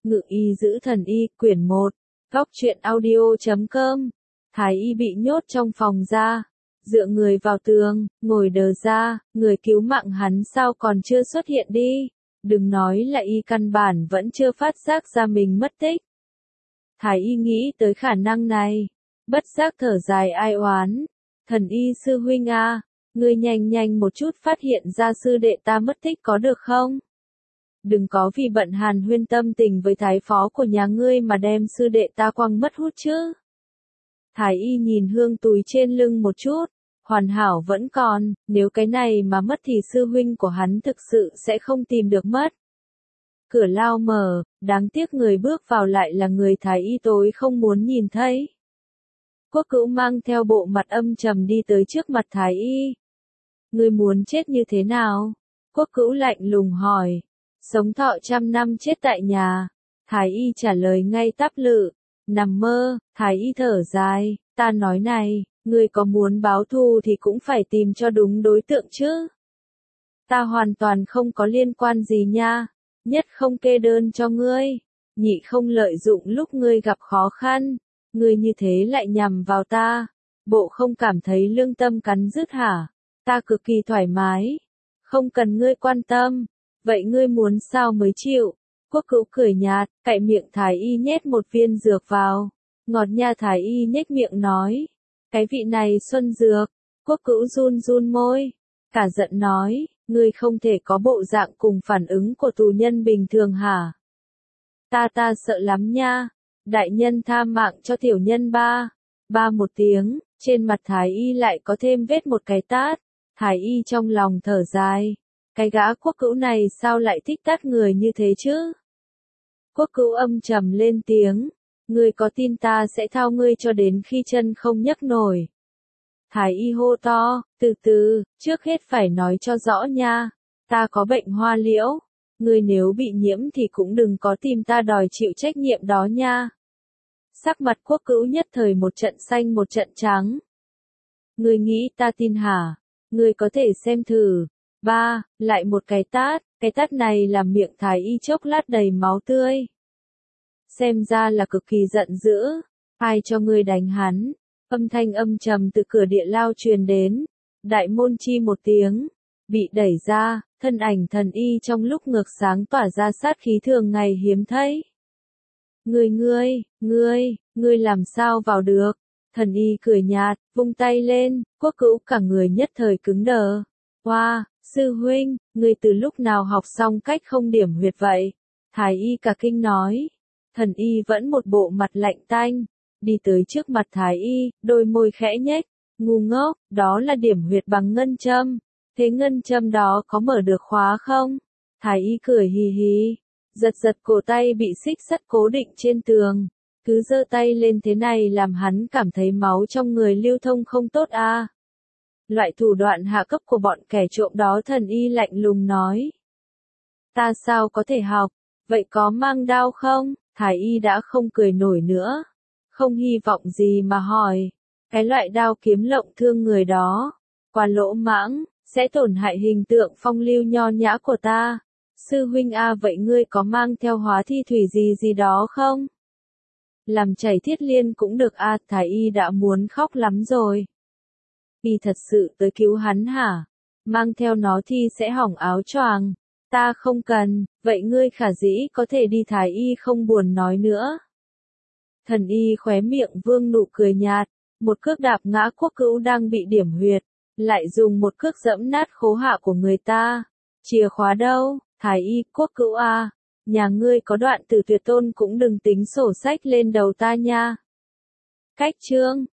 Ngự y giữ thần y, quyển 1, góc truyện audio.com. Thái y bị nhốt trong phòng ra, dựa người vào tường, ngồi đờ ra, người cứu mạng hắn sao còn chưa xuất hiện đi. Đừng nói là y căn bản vẫn chưa phát giác ra mình mất tích. Thái y nghĩ tới khả năng này, bất giác thở dài ai oán. Thần y sư huynh a, ngươi nhanh nhanh một chút phát hiện ra sư đệ ta mất tích có được không? Đừng có vì bận hàn huyên tâm tình với thái phó của nhà ngươi mà đem sư đệ ta quăng mất hút chứ. Thái y nhìn hương túi trên lưng một chút, hoàn hảo vẫn còn, nếu cái này mà mất thì sư huynh của hắn thực sự sẽ không tìm được mất. Cửa lao mở, đáng tiếc người bước vào lại là người thái y tối không muốn nhìn thấy. Quốc Cữu mang theo bộ mặt âm trầm đi tới trước mặt thái y. Ngươi muốn chết như thế nào? Quốc Cữu lạnh lùng hỏi. Sống thọ 100 năm chết tại nhà. Thái y trả lời ngay tắp lự. Nằm mơ, thái y thở dài, ta nói này, ngươi có muốn báo thù thì cũng phải tìm cho đúng đối tượng chứ. Ta hoàn toàn không có liên quan gì nha, nhất không kê đơn cho ngươi, nhị không lợi dụng lúc ngươi gặp khó khăn, ngươi như thế lại nhằm vào ta, bộ không cảm thấy lương tâm cắn rứt hả? Ta cực kỳ thoải mái, không cần ngươi quan tâm, vậy ngươi muốn sao mới chịu? Quốc Cữu cười nhạt, cạy miệng thái y nhét một viên dược vào. Ngọt nha, thái y nhếch miệng nói. Cái vị này xuân dược. Quốc Cữu run run môi. Cả giận nói, ngươi không thể có bộ dạng cùng phản ứng của tù nhân bình thường hả? Ta sợ lắm nha. Đại nhân tha mạng cho tiểu nhân ba. Ba một tiếng, trên mặt thái y lại có thêm vết một cái tát. Thái y trong lòng thở dài. Cái gã Quốc Cữu này sao lại thích tát người như thế chứ? Quốc Cữu âm trầm lên tiếng, ngươi có tin ta sẽ thao ngươi cho đến khi chân không nhấc nổi. Thái y hô to, từ từ, trước hết phải nói cho rõ nha, ta có bệnh hoa liễu, ngươi nếu bị nhiễm thì cũng đừng có tìm ta đòi chịu trách nhiệm đó nha. Sắc mặt Quốc Cữu nhất thời một trận xanh một trận trắng. Ngươi nghĩ ta tin hả? Ngươi có thể xem thử. Ba, lại một cái tát này làm miệng thái y chốc lát đầy máu tươi. Xem ra là cực kỳ giận dữ, ai cho ngươi đánh hắn? Âm thanh âm trầm từ cửa địa lao truyền đến, đại môn chi một tiếng, bị đẩy ra, thân ảnh thần y trong lúc ngược sáng tỏa ra sát khí thường ngày hiếm thấy. Ngươi làm sao vào được? Thần y cười nhạt, vung tay lên, Quốc Cữu cả người nhất thời cứng đờ. Hoa, sư huynh, ngươi từ lúc nào học xong cách không điểm huyệt vậy? Thái y cả kinh nói. Thần y vẫn một bộ mặt lạnh tanh, đi tới trước mặt thái y, đôi môi khẽ nhếch, ngu ngốc, đó là điểm huyệt bằng ngân châm. Thế ngân châm đó có mở được khóa không? Thái y cười hì hì, giật cổ tay bị xích sắt cố định trên tường, cứ giơ tay lên thế này làm hắn cảm thấy máu trong người lưu thông không tốt a. Loại thủ đoạn hạ cấp của bọn kẻ trộm đó thần y lạnh lùng nói. Ta sao có thể học, vậy có mang đao không? Thái y đã không cười nổi nữa, không hy vọng gì mà hỏi, cái loại đao kiếm lộng thương người đó, quá lỗ mãng, sẽ tổn hại hình tượng phong lưu nho nhã của ta. Sư huynh a, vậy ngươi có mang theo hóa thi thủy gì đó không? Làm chảy thiết liên cũng được a. Thái y đã muốn khóc lắm rồi. Y thật sự tới cứu hắn hả? Mang theo nó thì sẽ hỏng áo choàng. Ta không cần, vậy ngươi khả dĩ có thể đi. Thái y không buồn nói nữa. Thần y khóe miệng vương nụ cười nhạt, một cước đạp ngã Quốc Cữu đang bị điểm huyệt, lại dùng một cước dẫm nát khố hạ của người ta. Chìa khóa đâu? Thái y, Quốc Cữu a, nhà ngươi có đoạn từ tuyệt tôn cũng đừng tính sổ sách lên đầu ta nha. Cách chương